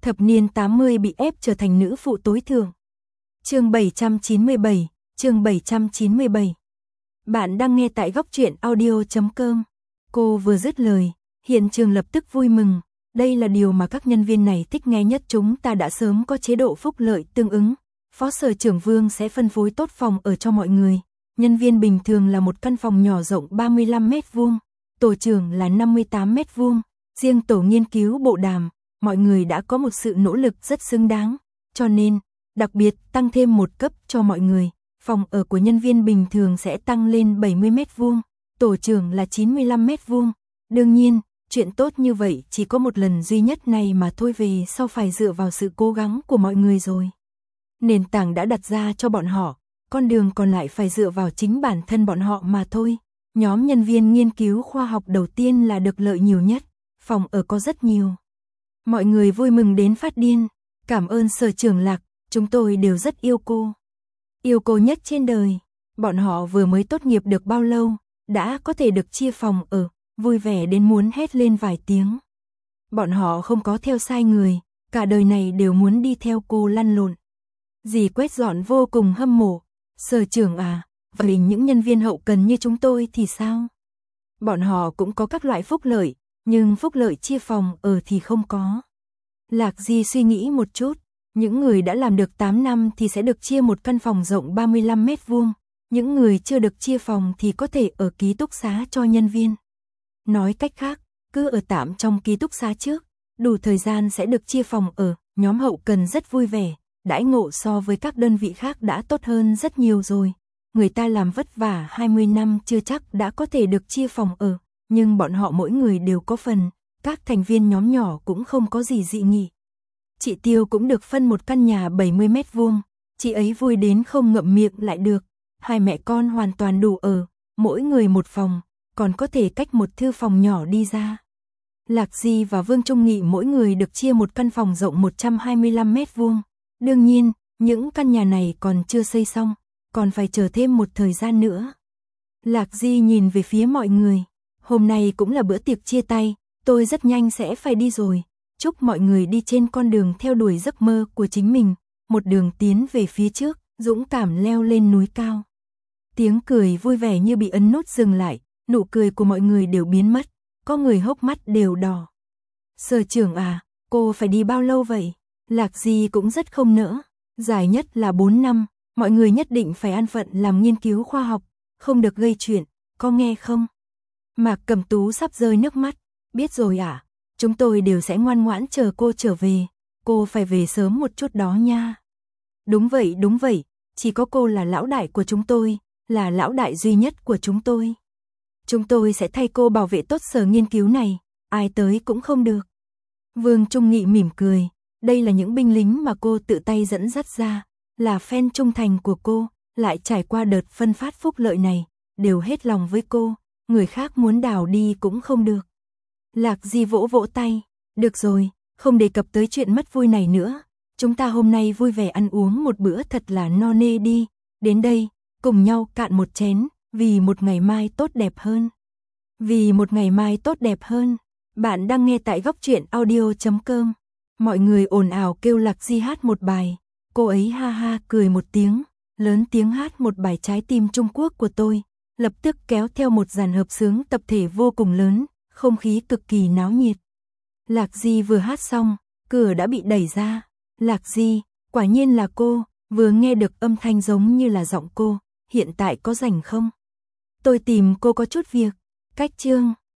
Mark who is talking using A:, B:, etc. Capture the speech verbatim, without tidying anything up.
A: Thập niên tám mươi bị ép trở thành nữ phụ tối thượng. Chương bảy trăm chín mươi bảy, chương bảy trăm chín mươi bảy. Bạn đang nghe tại góc truyện audio chấm com. Cô vừa dứt lời, hiện trường lập tức vui mừng. Đây là điều mà các nhân viên này thích nghe nhất, chúng ta đã sớm có chế độ phúc lợi tương ứng. Phó sở trưởng Vương sẽ phân phối tốt phòng ở cho mọi người. Nhân viên bình thường là một căn phòng nhỏ rộng ba mươi lăm mét vuông, tổ trưởng là năm mươi tám mét vuông, riêng tổ nghiên cứu bộ đàm, mọi người đã có một sự nỗ lực rất xứng đáng, cho nên, đặc biệt tăng thêm một cấp cho mọi người. Phòng ở của nhân viên bình thường sẽ tăng lên bảy mươi mét vuông, tổ trưởng là chín mươi lăm mét vuông. Đương nhiên, chuyện tốt như vậy chỉ có một lần duy nhất này mà thôi, về sau phải dựa vào sự cố gắng của mọi người rồi. Nền tảng đã đặt ra cho bọn họ, con đường còn lại phải dựa vào chính bản thân bọn họ mà thôi. Nhóm nhân viên nghiên cứu khoa học đầu tiên là được lợi nhiều nhất, phòng ở có rất nhiều. Mọi người vui mừng đến phát điên, cảm ơn sở trưởng Lạc, chúng tôi đều rất yêu cô. Yêu cô nhất trên đời. Bọn họ vừa mới tốt nghiệp được bao lâu, đã có thể được chia phòng ở, vui vẻ đến muốn hét lên vài tiếng. Bọn họ không có theo sai người, cả đời này đều muốn đi theo cô lăn lộn. Dì quét dọn vô cùng hâm mộ. Sở trưởng à, vậy những nhân viên hậu cần như chúng tôi thì sao? Bọn họ cũng có các loại phúc lợi, nhưng phúc lợi chia phòng ở thì không có. Lạc Di suy nghĩ một chút, những người đã làm được tám năm thì sẽ được chia một căn phòng rộng ba mươi lăm mét vuông, những người chưa được chia phòng thì có thể ở ký túc xá cho nhân viên. Nói cách khác, cứ ở tạm trong ký túc xá trước, đủ thời gian sẽ được chia phòng ở. Nhóm hậu cần rất vui vẻ, đãi ngộ so với các đơn vị khác đã tốt hơn rất nhiều rồi. Người ta làm vất vả hai mươi năm chưa chắc đã có thể được chia phòng ở, nhưng bọn họ mỗi người đều có phần, các thành viên nhóm nhỏ cũng không có gì dị nghị. Chị Tiêu cũng được phân một căn nhà bảy mươi mét vuông, chị ấy vui đến không ngậm miệng lại được. Hai mẹ con hoàn toàn đủ ở, mỗi người một phòng, còn có thể cách một thư phòng nhỏ đi ra. Lạc Di và Vương Trung Nghị mỗi người được chia một căn phòng rộng một trăm hai mươi lăm mét vuông. Đương nhiên, những căn nhà này còn chưa xây xong, còn phải chờ thêm một thời gian nữa. Lạc Di nhìn về phía mọi người, hôm nay cũng là bữa tiệc chia tay, tôi rất nhanh sẽ phải đi rồi. Chúc mọi người đi trên con đường theo đuổi giấc mơ của chính mình, một đường tiến về phía trước, dũng cảm leo lên núi cao. Tiếng cười vui vẻ như bị ấn nút dừng lại, nụ cười của mọi người đều biến mất, có người hốc mắt đều đỏ. Sở trưởng à, cô phải đi bao lâu vậy? Lạc Di cũng rất không nỡ, dài nhất là bốn năm, mọi người nhất định phải an phận làm nghiên cứu khoa học, không được gây chuyện, có nghe không? Mạc Cẩm Tú sắp rơi nước mắt, biết rồi à, chúng tôi đều sẽ ngoan ngoãn chờ cô trở về, cô phải về sớm một chút đó nha. Đúng vậy, đúng vậy, chỉ có cô là lão đại của chúng tôi, là lão đại duy nhất của chúng tôi. Chúng tôi sẽ thay cô bảo vệ tốt sở nghiên cứu này, ai tới cũng không được. Vương Trung Nghị mỉm cười, đây là những binh lính mà cô tự tay dẫn dắt ra, là fan trung thành của cô, lại trải qua đợt phân phát phúc lợi này, đều hết lòng với cô, người khác muốn đào đi cũng không được. Lạc Di vỗ vỗ tay, được rồi, không đề cập tới chuyện mất vui này nữa, chúng ta hôm nay vui vẻ ăn uống một bữa thật là no nê đi, đến đây, cùng nhau cạn một chén, vì một ngày mai tốt đẹp hơn. Vì một ngày mai tốt đẹp hơn, bạn đang nghe tại góc truyện audio chấm com. Mọi người ồn ào kêu Lạc Di hát một bài, cô ấy ha ha cười một tiếng, lớn tiếng hát một bài Trái tim Trung Quốc của tôi, lập tức kéo theo một dàn hợp xướng tập thể vô cùng lớn, không khí cực kỳ náo nhiệt. Lạc Di vừa hát xong, cửa đã bị đẩy ra. Lạc Di, quả nhiên là cô, vừa nghe được âm thanh giống như là giọng cô, hiện tại có rảnh không? Tôi tìm cô có chút việc. Cách chương